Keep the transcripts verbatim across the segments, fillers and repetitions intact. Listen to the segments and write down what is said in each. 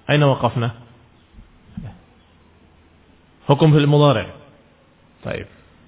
Aina waqafna? Hukum fi'il mudhari'. Baik.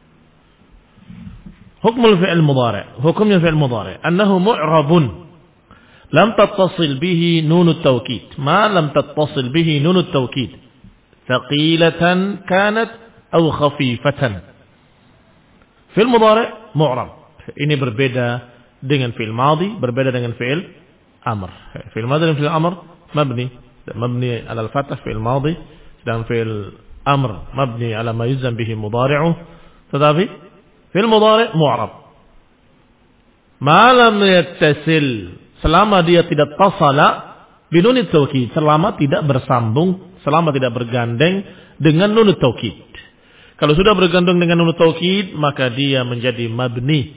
Hukmul fi'il mudhari'. Hukumnya fi'il mudhari'. Annahu mu'rabun. Lam tattasil bihi nunut tawkid. Ma lam tattasil bihi nunut tawkid. Thaqilatan kanat atau khafifatan. Fi'il mudhari' mu'rab. Ini berbeda dengan fi'il madhi, berbeda dengan fi'il amr. Fi'il madhi dan fi'il amr mabni. Mabni ala al-fath fi'il madhi. Dan fi'il amr mabni ala ma yuzam bihi mudhari'uh. Tetapi fi'il mudhari' mu'rab. Ma lam yattasil, selama dia tidak tasala binunit taukid, selama tidak bersambung, selama tidak bergandeng dengan nunut taukid. Kalau sudah bergandeng dengan nunut taukid, maka dia menjadi mabni.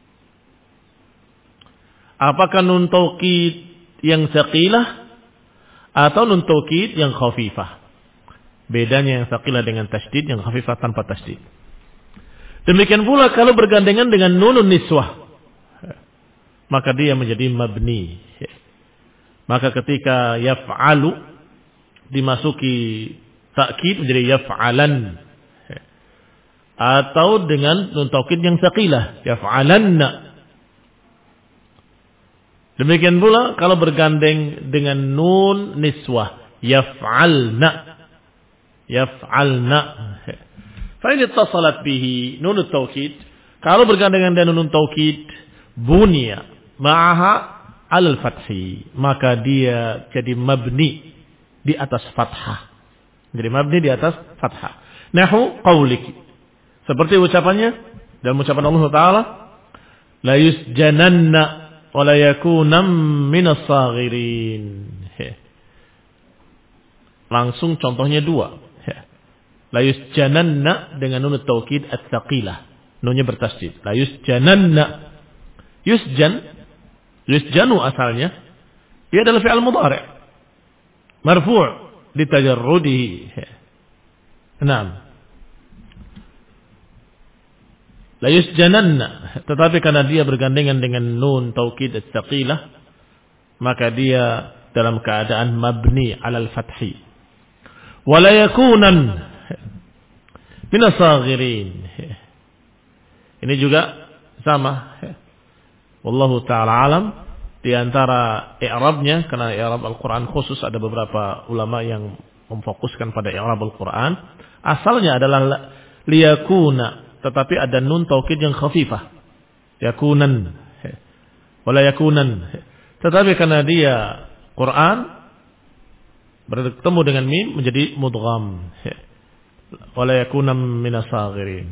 Apakah nun taukid yang tsaqilah atau nun taukid yang khafifah? Bedanya yang tsaqilah dengan tasydid, yang khafifah tanpa tasydid. Demikian pula kalau bergandengan dengan nunun niswah, maka dia menjadi mabni. Maka ketika yaf'alu dimasuki takkid menjadi yaf'alan, atau dengan nun taukid yang tsaqilah, yaf'alanna. Demikian pula kalau bergandeng dengan nun niswah, yaf'alna. Yaf'alna. Fa in ittasalat bihi nun taukid, kalau bergandengan dengan nun taukid, bunya ma'aha alal fathi, maka dia jadi mabni di atas fathah. Jadi mabni di atas fathah. Nahu qauliki, seperti ucapannya dalam ucapan Allah Taala, la yusjananna wa la yakunam minas saghirin. Langsung contohnya dua. La yusjananna dengan nun taukid at-tsaqilah. Nunnya bertasydid. La yusjananna. Yusjan, yusjanu asalnya, ia adalah fi'al mudhari'. Marfu' litajarrudihi. Naam. La yusjananna, tetapi karena dia bergandengan dengan nun taukid at-tsaqilah, maka dia dalam keadaan mabni 'alal fathi. Wa la yakunan minas saghirin. Ini juga sama. Wallahu ta'ala alam. Di antara i'rabnya, karena i'rab Al-Quran khusus ada beberapa ulama yang memfokuskan pada i'rab Al-Quran. Asalnya adalah liyakuna, tetapi ada nun taukid yang khafifah. Yakunan. Wala yakunan. Tetapi karena dia Quran bertemu dengan mim menjadi mudgham. Wala yakunam minas saghirin.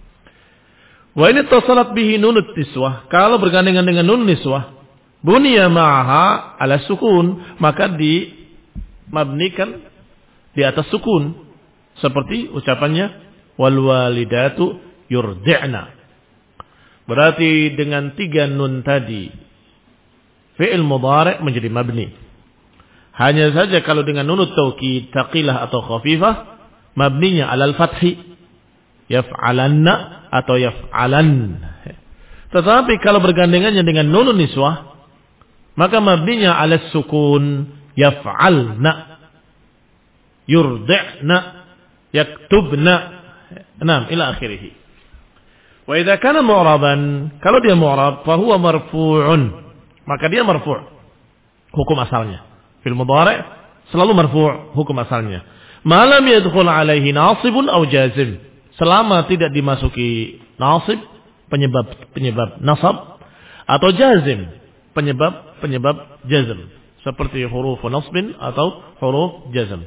Wa in ittasalat bihi nunut niswah, kalau bergandengan dengan nun niswah, bunya ma'aha ala sukun, maka dimabnikan di atas sukun, seperti ucapannya wal walidatu yurdi'na. Berarti dengan tiga nun tadi fi'il mudhari' menjadi mabni. Hanya saja kalau dengan nunut taukid tsaqilah atau khafifah, mabninya alal fathi, yaf'alanna atau yaf'alan. Tetapi kalau bergandengannya dengan nunun niswah, maka mabninya ala sukun, yaf'alna, yurdi'na, yaktubna, enam ila akhirih. Wa idza kana mu'raban, kalau dia mu'rab, fa huwa marfu'un, maka dia marfu', hukum asalnya. Fil mudhari' selalu marfu' hukum asalnya. Ma lam yadkhul alaihi nasibun aw jazim, selama tidak dimasuki nasib, penyebab penyebab nasab, atau jazim, penyebab penyebab jazm, seperti huruf nasbin atau huruf jazm.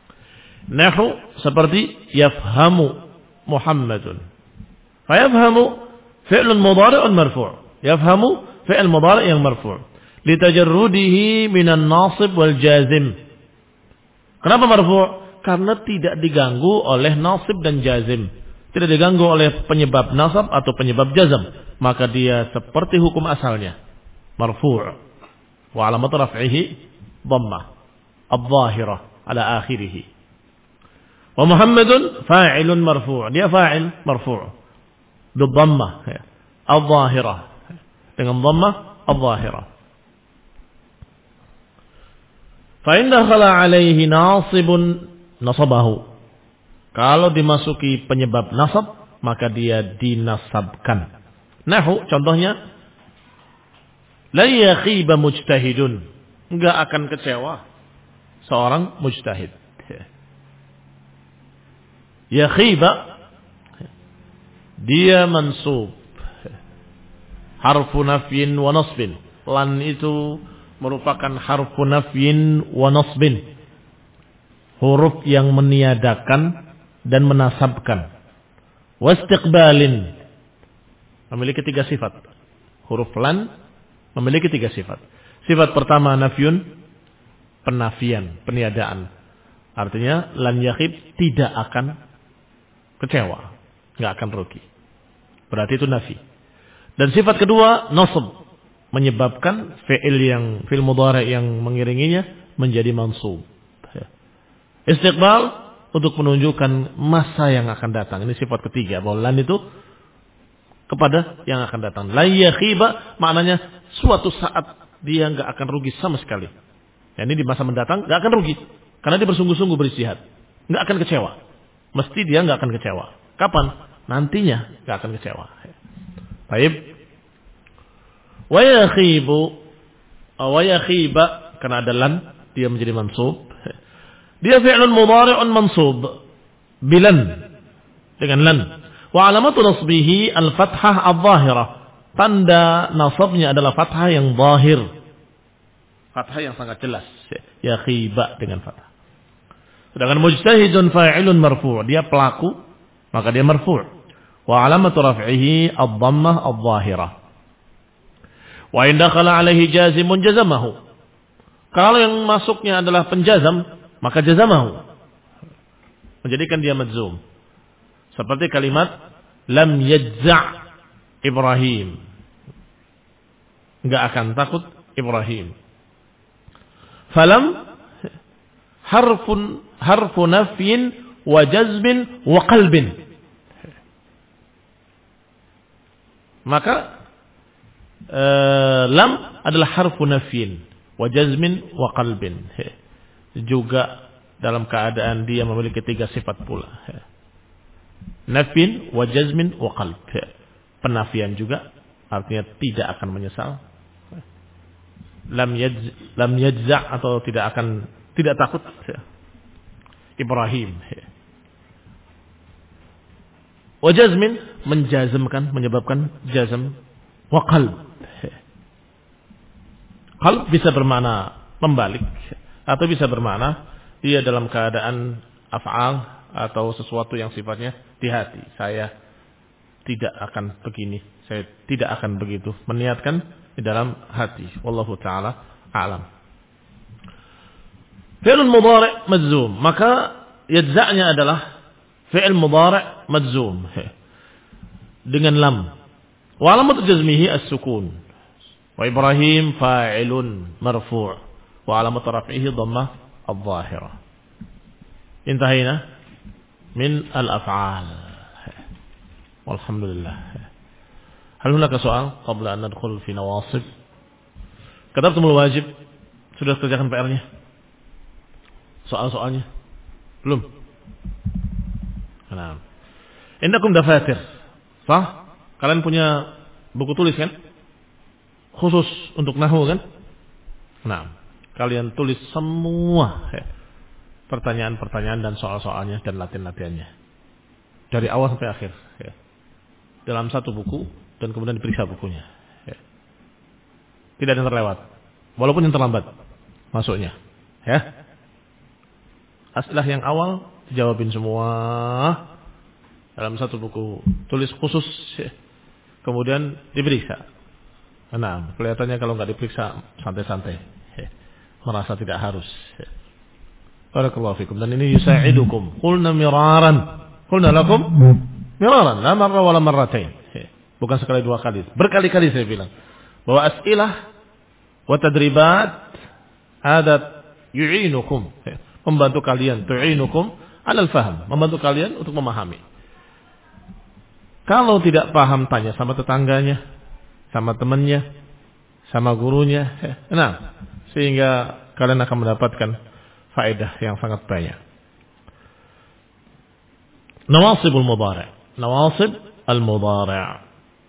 Nahu seperti yafhamu Muhammadun. Fa yafhamu fi'lun mudhari'un marfu'. Yafhamu fi'l mudhari' yang marfu'. Litajarrudihi minan nasib wal jazim. Kenapa marfu'? Karena tidak diganggu oleh nasib dan jazim. Tidak diganggu oleh penyebab nasab atau penyebab jazm. Maka dia seperti hukum asalnya. Marfu'. Wa alamat raf'ihi dhammah adh-dhahirah ala akhirih. Wa Muhammadun fa'ilun marfu'. Dia fa'il marfu'. Bidhammah adh-dhahirah. Dengan dhammah adh-dhahirah. Fa in dakhala alaihi nasibun nasabahu. Kalau dimasuki penyebab nasab, maka dia dinasabkan. Nahu contohnya, la yakhiba mujtahidun. Enggak akan kecewa seorang mujtahid. Yakhiba dia mansub. Harfu nafyin wa nasbin. Lan itu merupakan harfu nafyin wa nasbin. Huruf yang meniadakan dan menasabkan. Wastiqbalin memiliki tiga sifat. Huruf lan memiliki tiga sifat. Sifat pertama nafyun, penafian, peniadaan. Artinya lan yakhib tidak akan kecewa, nggak akan rugi. Berarti itu nafi. Dan sifat kedua nasab, menyebabkan fi'il yang fi'il mudhari' yang mengiringinya menjadi mansub. Istiqbal untuk menunjukkan masa yang akan datang. Ini sifat ketiga, bahwa lan itu kepada yang akan datang. La yakhiba maknanya suatu saat dia nggak akan rugi sama sekali. Ya, ini di masa mendatang nggak akan rugi karena dia bersungguh-sungguh beristihad, nggak akan kecewa. Mesti dia nggak akan kecewa. Kapan? Nantinya nggak akan kecewa. Baik. Wa yakhibu, wa yakhiba karena ada lan dia menjadi mansub. Dia fi'lun mudhari'un mansub bilan dengan lan. Wa alamatu nasbihi al-fathah adh-dhahirah. Tanda nasabnya adalah fathah yang zahir. Fathah yang sangat jelas. Ya khiba dengan fathah. Sedangkan mujtahidun fa'ilun marfu'. Dia pelaku, maka dia marfu'. Wa alamatu raf'ihi ad-dhammah adh-dhahirah. Wa in dakhala 'alaihi jazimun jazamahu. Kalau yang masuknya adalah penjazam, maka jazamahu. Menjadikan dia madzum. Seperti kalimat lam yajza' Ibrahim. Enggak akan takut Ibrahim. Falam harfun harfu nafyin wa jazmin wa qalbin. Maka uh, lam adalah harfu nafyin wa jazmin wa qalbin. Juga dalam keadaan dia memiliki tiga sifat pula. Nafyin wa jazmin wa qalb. Penafian juga artinya tidak akan menyesal. Lam yaj lam yajza' atau tidak akan tidak takut Ibrahim. Wa jazmin menjazmkan, menyebabkan jazm. Wa qalb. Qalb bisa bermakna membalik atau bisa bermakna dia dalam keadaan af'al atau sesuatu yang sifatnya di hati. Saya tidak akan begini, saya tidak akan begitu. Meniatkan di dalam hati. Wallahu ta'ala a'lam. Fi'il mudhari' majzum. Maka yajza'nya adalah fi'il mudhari' majzum. Dengan lam. Wa alamat jazmihi as-sukun. Wa Ibrahim fa'ilun marfu'. Wa alamat raf'ihi dhammah adh-dhahirah. Intahina min al-af'al. Walhamdulillah. Hal hunaka soal qabla an nadkhul fi nawasib? Katabtumul wajib? Sudah kerjakan P R-nya? Soal-soalnya? Belum? Nah. Indakum dafatir. Sah? Kalian punya buku tulis kan? Khusus untuk nahwu kan? Nah, kalian tulis semua pertanyaan-pertanyaan dan soal-soalnya dan latihan-latihannya. Dari awal sampai akhir. Ya. Dalam satu buku dan kemudian diperiksa bukunya. Ya. Tidak ada yang terlewat. Walaupun yang terlambat masuknya. Ya. Aslah yang awal jawabin semua dalam satu buku tulis khusus. Ya. Kemudian diperiksa. Nah, kelihatannya kalau nggak diperiksa santai-santai. Ya. Merasa tidak harus. Ya. Barakallahu fikum. Dan ini yusa'idukum. Qulna miraran. Qulna lakum miraran, la marra wala marratain. Bukan sekali dua kali, berkali-kali saya bilang bahwa as'ilah wa tadribat ada yu'inukum, membantu kalian, tu'inukum 'alal fahm, membantu kalian untuk memahami. Kalau tidak paham tanya sama tetangganya, sama temannya, sama gurunya. Nah, sehingga kalian akan mendapatkan faedah yang sangat banyak. Nawasibul mudhari'. Nawasib al-mudhari'.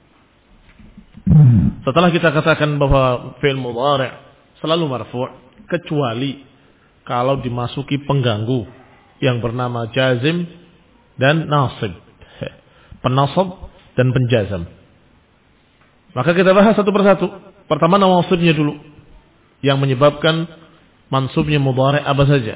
Setelah kita katakan bahwa fi'il mudhari' selalu marfu' kecuali kalau dimasuki pengganggu yang bernama jazim dan nasib. Penasab dan penjazam. Maka kita bahas satu persatu. Pertama nawasibnya dulu. Yang menyebabkan mansubnya mudhari' apa saja.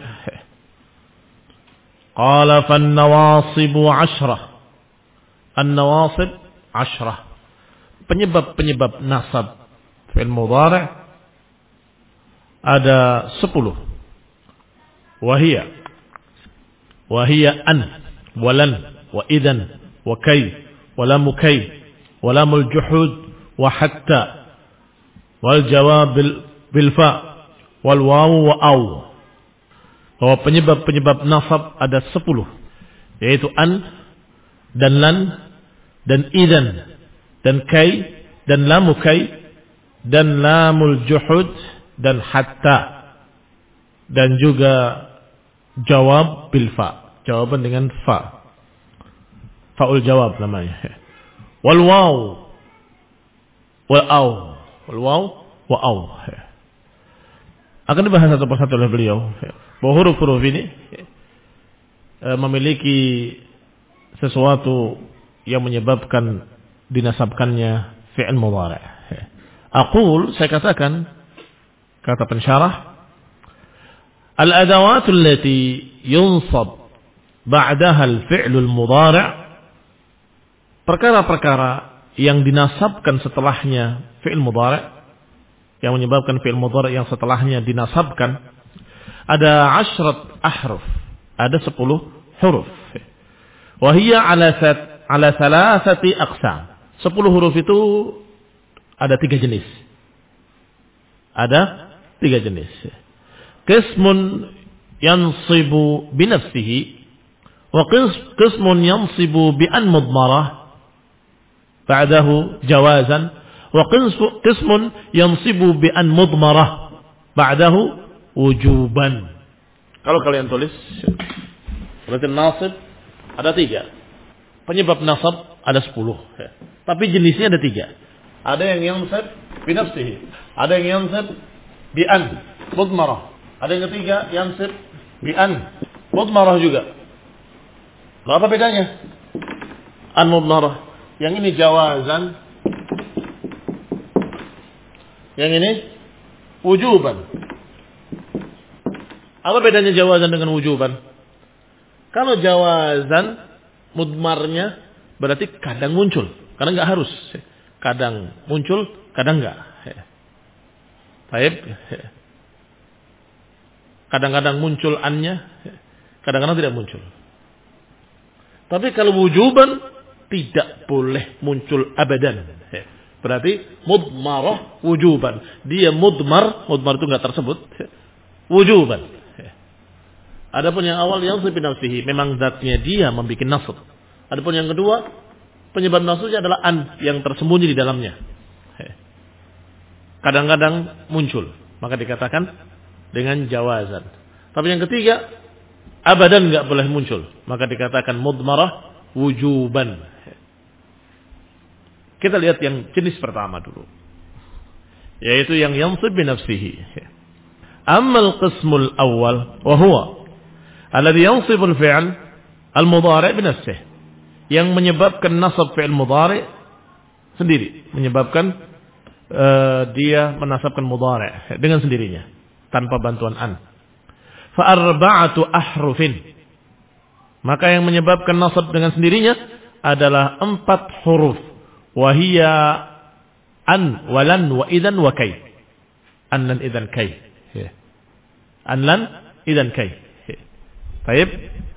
Qala fan nawasibu ashrah. An-nawasib ashrah. Penyebab-penyebab nasab fi'il mudhari' ada sepuluh. Wahia. Wahia an. Walan. Wa idan. Wa kay. Walamu kay. Walamul juhud. Wa hatta. Wal jawab bil, bil fa. Wal wawu wa aw. Bahwa penyebab-penyebab nasab ada sepuluh. Yaitu an. Dan lan. Dan idan. Dan kay, dan lamu kay, dan lamul juhud, dan hatta, dan juga jawab bil fa, jawaban dengan fa, faul jawab namanya. Wal waw, wal aw, wal waw, wa aw. Akan dibahas satu persatu oleh beliau. Bahwa huruf-huruf ini memiliki sesuatu yang menyebabkan dinasabkannya fi'il mudhari'. Aqul, saya katakan, kata pensyarah, al-adawat allati yunsab ba'daha al-fi'lul mudhari', perkara-perkara yang dinasabkan setelahnya fi'il mudhari', yang menyebabkan fi'il mudhari' yang setelahnya dinasabkan, ada ashrat ahruf, ada sepuluh huruf. Wa hiya ala sat ala thalathati aqsam. Sepuluh huruf itu ada tiga jenis. Ada tiga jenis. Qismun yansibu binafsihi, wa qismun yansibu bi an mudmarah ba'dahu jawazan, wa qismun yansibu bi an mudmarah ba'dahu wujuban. Kalau kalian tulis, berarti nasib ada tiga. Penyebab nasab ada sepuluh. Tapi jenisnya ada tiga. Ada yang yansab binafsihi. Ada yang yansab bi an mudmarah. Ada yang ketiga yansab bi an mudmarah juga. Lalu apa bedanya? An mudmarah. Yang ini jawazan. Yang ini wujuban. Apa bedanya jawazan dengan wujuban? Kalau jawazan mudmarnya berarti kadang muncul. Karena enggak harus. Kadang muncul, kadang enggak. Baik. Kadang-kadang muncul annya, kadang-kadang tidak muncul. Tapi kalau wujuban tidak boleh muncul abadan. Berarti mudmarah wujuban. Dia mudmar, mudmar itu enggak tersebut. Wujuban. Adapun yang awal yang binafsihi, memang zatnya dia membuat nasab. Adapun yang kedua, penyebab nasabnya adalah an yang tersembunyi di dalamnya. Kadang-kadang muncul, maka dikatakan dengan jawazan. Tapi yang ketiga, abadan enggak boleh muncul, maka dikatakan mudmarah wujuban. Kita lihat yang jenis pertama dulu, yaitu yang yansib binafsihi. Ammal qismul awal wa huwa alladhi yansibul fi'l al-mudhari' binafsihi, yang menyebabkan nasab fi'il mudhari' sendiri, menyebabkan uh, dia menasabkan mudhari' dengan sendirinya tanpa bantuan an. Fa arba'atu ahrufin, maka yang menyebabkan nasab dengan sendirinya adalah empat huruf. Wa hiya an, walan, wa idan, wa kay. An, lan, idan, kay. An, lan, idan, kay. Baik.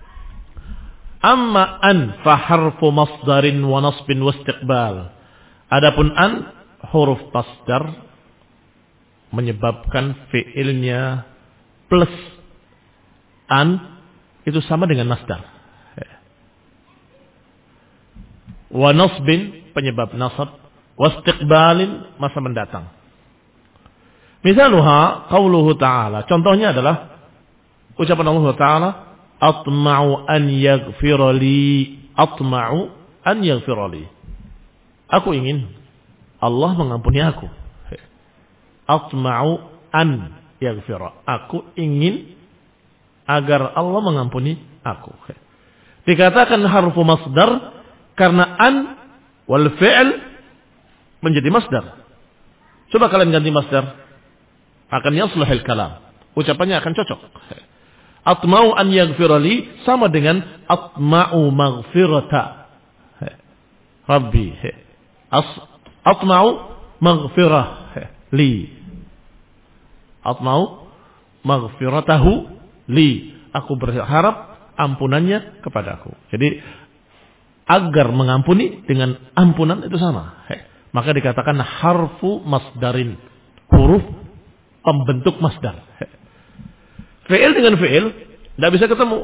Amma an fa harfu masdarin wa nasbin wa istiqbal. Adapun an huruf masdar menyebabkan fiilnya plus an itu sama dengan masdar. Wa nasbin penyebab nasab, wa istiqbalin masa mendatang. Misaluha qauluhu ta'ala. Contohnya adalah ucapan Allah Ta'ala, atma'u an yaghfira li, atma'u an yaghfira li. Aku ingin Allah mengampuni aku. Atma'u an yaghfira. Aku ingin agar Allah mengampuni aku. Dikatakan harfu masdar karena an wal fi'l menjadi masdar. Coba kalian ganti masdar, akan yaslahul kalam. Ucapannya akan cocok. Atma'u an yaghfira li sama dengan atma'u maghfirata Rabbi. Atma'u maghfirah li. Atma'u maghfiratahu li. Aku berharap ampunannya kepadaku. Jadi agar mengampuni dengan ampunan itu sama. Maka dikatakan harfu masdarin. Huruf pembentuk masdar. Fi'il dengan fi'il tidak bisa ketemu.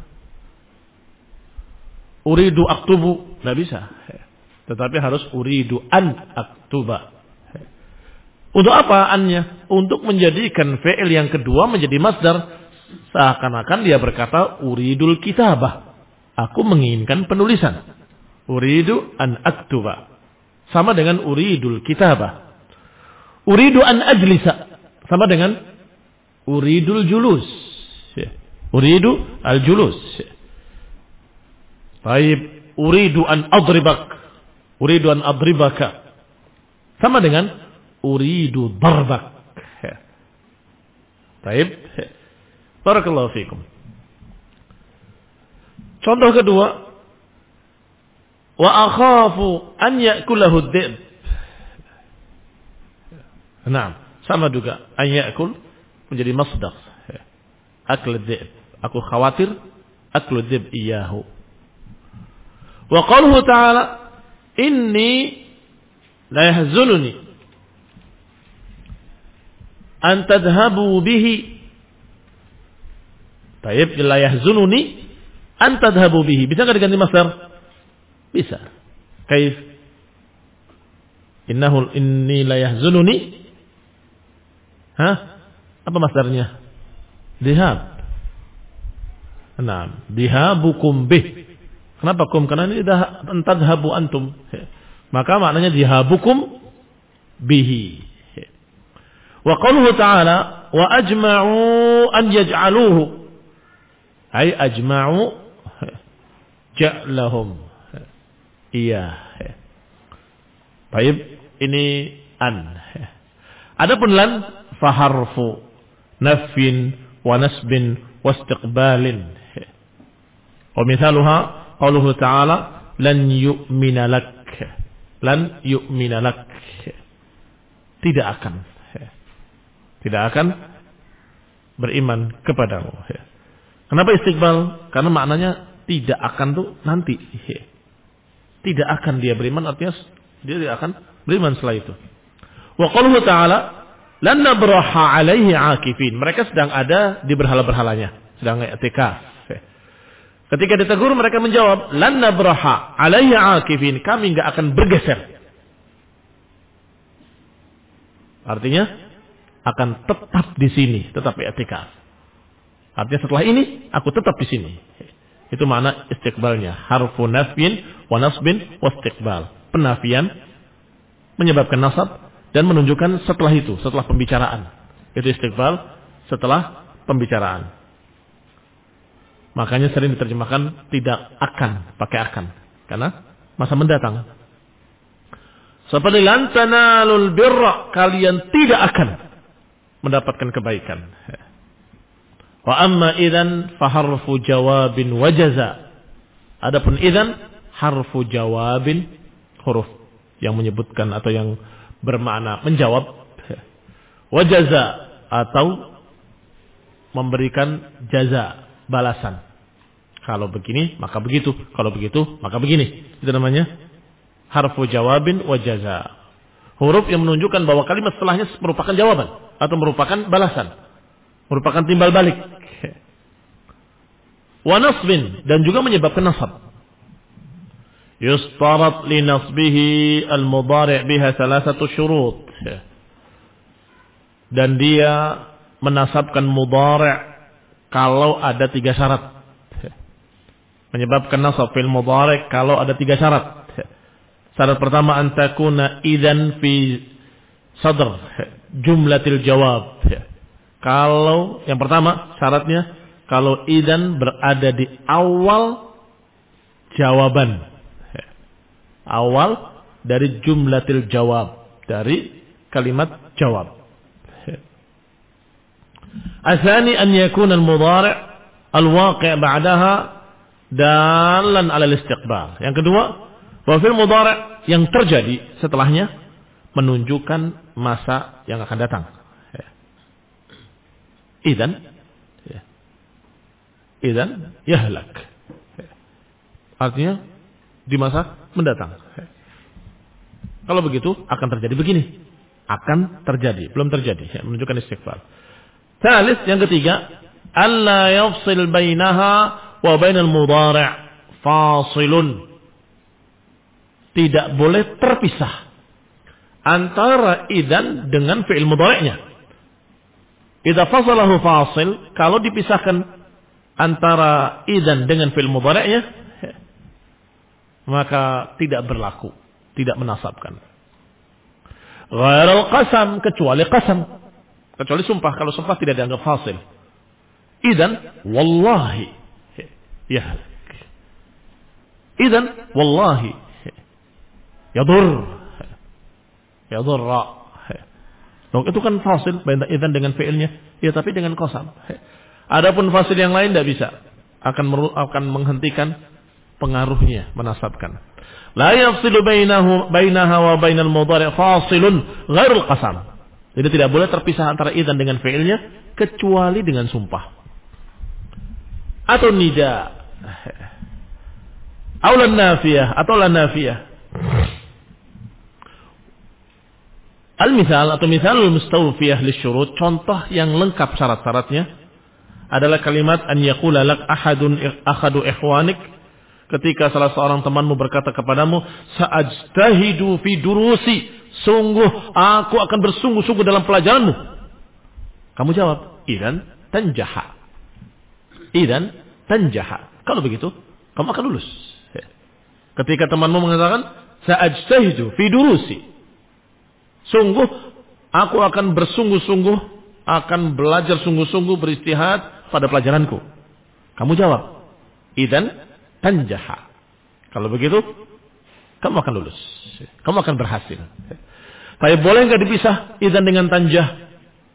Uridu aktubu tidak bisa. Tetapi harus uridu an aktuba. Untuk apa annya? Untuk menjadikan fi'il yang kedua menjadi masdar. Seakan-akan dia berkata uridul kitabah. Aku menginginkan penulisan. Uridu an aktuba. Sama dengan uridul kitabah. Uridu an ajlisa. Sama dengan uridul julus. Uridu al-julus. Baik, uridu an adribak. Uridu an adribaka. Sama dengan uridu darbak. Baik. Barakallahu fikum. Contoh kedua, wa akhafu an ya'kulahu ad-dhib. Nah, sama juga an ya'kul menjadi masdar. Akl ad-dhib. Aku khawatir akl ad-dhib iyahu. Wa qaluhu ta'ala inni la yahzununi an tadhhabu bihi. Baik, la yahzununi an tadhhabu bihi. Bisa enggak diganti masdar? Bisa. Kaif? Innahu inni la yahzununi. Hah? Apa masdarnya? Dhihab. Naam, dhihabukum bih. Kenapa kum? Karena ini dah tadhhabu antum. Maka maknanya dhihabukum bihi. Wa qauluhu ta'ala wa ajma'u an yaj'aluhu. Ay ajma'u ja'lahum. Iya. Baik, ini an. Adapun lan faharfu nafin wa nasbin wa istiqbalin. Wa mithaluha qauluhu ta'ala lan yu'mina lak. Lan yu'mina lak. Tidak akan. Tidak akan beriman kepadamu. Kenapa istiqbal? Karena maknanya tidak akan tuh nanti. Tidak akan dia beriman, artinya dia tidak akan beriman setelah itu. Wa qauluhu ta'ala lan nabraha 'alaihi 'akifin. Mereka sedang ada di berhala-berhalanya, sedang i'tikaf. Ketika ditegur mereka menjawab lan nabraha 'alaihi 'akifin. Kami enggak akan bergeser. Artinya akan tetap di sini, tetap i'tikaf. Artinya setelah ini aku tetap di sini. Itu makna istiqbalnya. Harfu nafyin wa nasbin wa istiqbal. Penafian menyebabkan nasab dan menunjukkan setelah itu, setelah pembicaraan. Itu istiqbal setelah pembicaraan. Makanya sering diterjemahkan tidak akan, pakai akan. Karena masa mendatang. Seperti lan tanalul birra, kalian tidak akan mendapatkan kebaikan. Wa amma idzan fa harfu jawabin wa jaza. Adapun idzan harfu jawabin, huruf yang menyebutkan atau yang bermakna menjawab, wa jaza atau memberikan jaza, balasan. Kalau begini maka begitu, kalau begitu maka begini. Itu namanya harfu jawabin wa jaza. Huruf yang menunjukkan bahwa kalimat setelahnya merupakan jawaban atau merupakan balasan, merupakan timbal balik. Wa nasbin, dan juga menyebabkan nasab. Yustarat li nasbihi al-mudhari' biha thalathatu syurut. dan dia menasabkan mudhari' kalau ada tiga syarat. Menyebabkan nasab fil mudhari' kalau ada tiga syarat. Syarat pertama, an takuna idzan fi sadr jumlatil jawab. Kalau yang pertama syaratnya, kalau idzan berada di awal jawaban. Awal dari jumlatil jawab, dari kalimat jawab. Atsani an yakuna al-mudhari' al-waqi' ba'daha dalan 'ala al-istiqbal. Yang kedua, bahwa fi'il mudhari' yang terjadi setelahnya menunjukkan masa yang akan datang. Idzan idzan yahlak. Artinya di masa mendatang. Kalau begitu akan terjadi begini. Akan terjadi, belum terjadi, menunjukkan istiqbal. Tsalits, yang ketiga, alla yafsil bainaha wa bainal mudhari' fasilun. Tidak boleh terpisah antara idzan dengan fi'il mudhari'nya. Idza fasalahu fasil, kalau dipisahkan antara idzan dengan fi'il mudhari'nya, maka tidak berlaku, tidak menasabkan. Ghairal qasam, kecuali qasam, kecuali sumpah. Kalau sumpah tidak dianggap fasil. Idzan wallahi ya. Idzan wallahi yadur yadurra. Dong, itu kan fasil idzan dengan fi'ilnya, ya, tapi dengan qasam. Adapun fasil yang lain tidak bisa, akan meru, akan menghentikan pengaruhnya, menasabkan. La yafsilu bainahu bainaha wa bainal mudhari' fasilun ghairul qasam. Jadi tidak boleh terpisah antara idzan dengan fi'ilnya kecuali dengan sumpah. Atau nida. Aw lan nafiyah atau lan nafiyah. Al-misal atau misalul mustawfiyah lisyurut, contoh yang lengkap syarat-syaratnya adalah kalimat an yaqula lak ahadun akhadu ikhwanik, ketika salah seorang temanmu berkata kepadamu, sa'ajtahidu fi durusi, sungguh aku akan bersungguh-sungguh dalam pelajaranmu. Kamu jawab, idzan tanjaha. Idzan tanjaha. Kalau begitu, kamu akan lulus. Ketika temanmu mengatakan, sa'ajtahidu fi durusi, sungguh aku akan bersungguh-sungguh, akan belajar sungguh-sungguh, beristihad pada pelajaranku. Kamu jawab, idzan tanjaha. Kalau begitu, kamu akan lulus. Kamu akan berhasil. Tapi boleh nggak dipisah idzan dengan tanjah?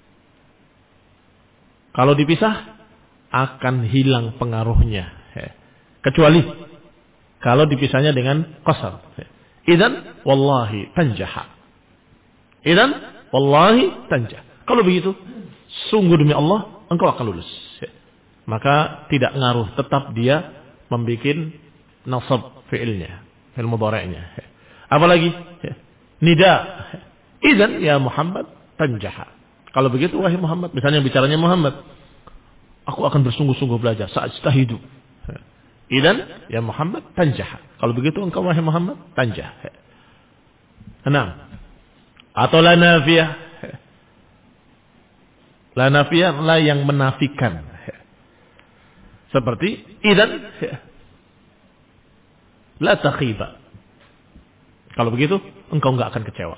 Kalau dipisah, akan hilang pengaruhnya. Kecuali kalau dipisahnya dengan qasam. Idzan wallahi tanjaha. Idzan wallahi tanjah. Kalau begitu, sungguh demi Allah, engkau akan lulus. Maka tidak ngaruh, tetap dia membikin nasab fi'ilnya, fi'il mudhari'nya. Apalagi nida, idzan ya Muhammad tanjaha. Kalau begitu, wahai Muhammad, misalnya bicaranya Muhammad, aku akan bersungguh-sungguh belajar, sa'ajtahidu. Idzan ya Muhammad tanjaha. Kalau begitu engkau wahai Muhammad tanjah. Enam. Atau la nafiyah. La nafiyah la yang menafikan. Seperti idzan la takhiba. Kalau begitu engkau enggak akan kecewa.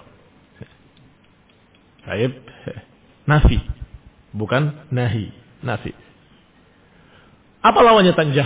Baik, nafi, bukan nahi, nafi. Apa lawannya tanjah?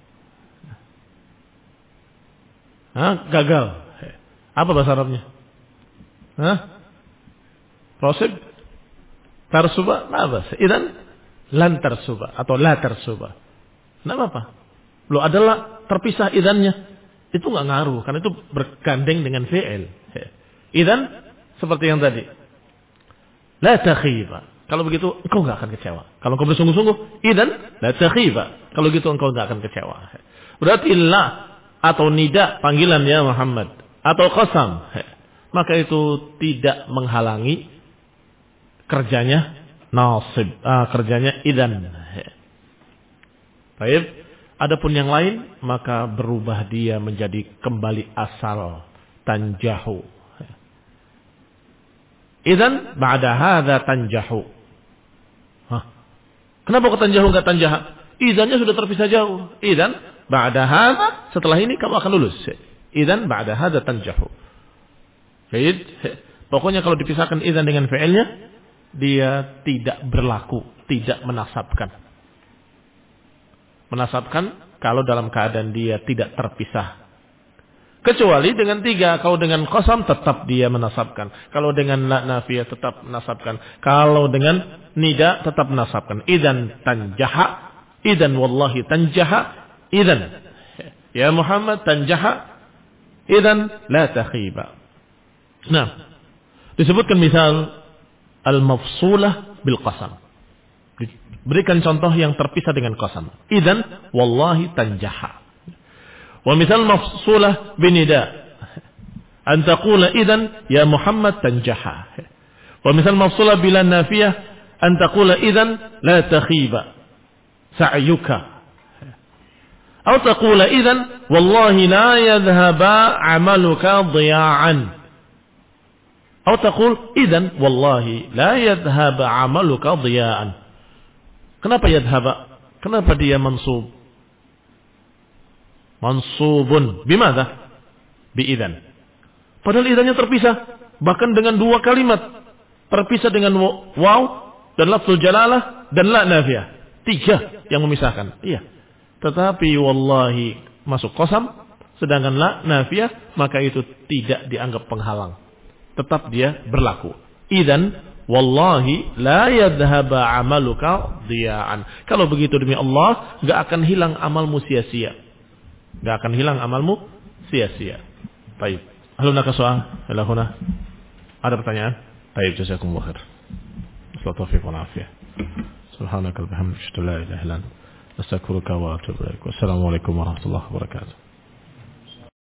Hah? Gagal. Apa bahasa Arabnya? Hah? Prosib? Tarsuba? Apa? Idzan lan tarsuba atau la tarsuba. Enggak apa-apa. Lo adalah terpisah idzannya. Itu enggak ngaruh karena itu bergandeng dengan fi'il. Idzan seperti yang tadi. La takhiba. Kalau begitu engkau enggak akan kecewa. Kalau engkau bersungguh-sungguh, idzan la takhiba. Kalau gitu engkau enggak akan kecewa. Berarti la atau nida panggilan ya Muhammad atau qasam, maka itu tidak menghalangi kerjanya nasib, ah, kerjanya idzan. Baik, adapun yang lain maka berubah dia menjadi kembali asal tanjahu. Idzan ba'da hadza tanjahu. Hah. Kenapa kok tanjahu enggak tanjaha? Idzannya sudah terpisah jauh. Idzan ba'da hadza, setelah ini kamu akan lulus. Idzan ba'da hadza tanjahu. Baik. Pokoknya kalau dipisahkan idzan dengan fi'ilnya, dia tidak berlaku, tidak menasabkan. Menasabkan kalau dalam keadaan dia tidak terpisah. Kecuali dengan tiga. Kalau dengan qasam tetap dia menasabkan. Kalau dengan la nafiyah tetap menasabkan. Kalau dengan nida tetap menasabkan. Idzan tanjaha. Idzan wallahi tanjaha. Idzan ya Muhammad tanjaha. Idzan la takhiba. Nah, disebutkan misal al-mafsulah bil qasam. Berikan contoh yang terpisah dengan qasam. Idzan wallahi tanjaha. Wa misal mafsulah binida. An taqula idzan ya Muhammad tanjaha. Wa misal mafsulah bila nafiyah an taqula idzan la takhiba sa'yuka. Atau taqula idzan wallahi la yadhhaba 'amaluka dhiya'an. Atau taqul idzan wallahi la yadhhaba 'amaluka dhiya'an. Kenapa yadhhaba? Kenapa dia mansub? Mansubun bimadha? Biidzan. Padahal idzannya terpisah, bahkan dengan dua kalimat. Terpisah dengan waw dan lafzul jalalah dan la nafiyah. Tiga yang memisahkan. Iya. Tetapi wallahi masuk qasam, sedangkan la nafiyah, maka itu tidak dianggap penghalang. Tetap dia berlaku. Idzan wallahi la yadhhaba 'amaluka dhiya'an. Kalau begitu demi Allah, enggak akan hilang amalmu sia-sia. Enggak akan hilang amalmu sia-sia. Baik. Hal hunaka soal? Ila huna. Ada pertanyaan? Baik, jazakumullah khair. Assalamualaikum warahmatullahi wabarakatuh. Subhanakal bihamdika la ilaha illa anta astaghfiruka wa atubu ilaik. Wassalamualaikum warahmatullahi wabarakatuh.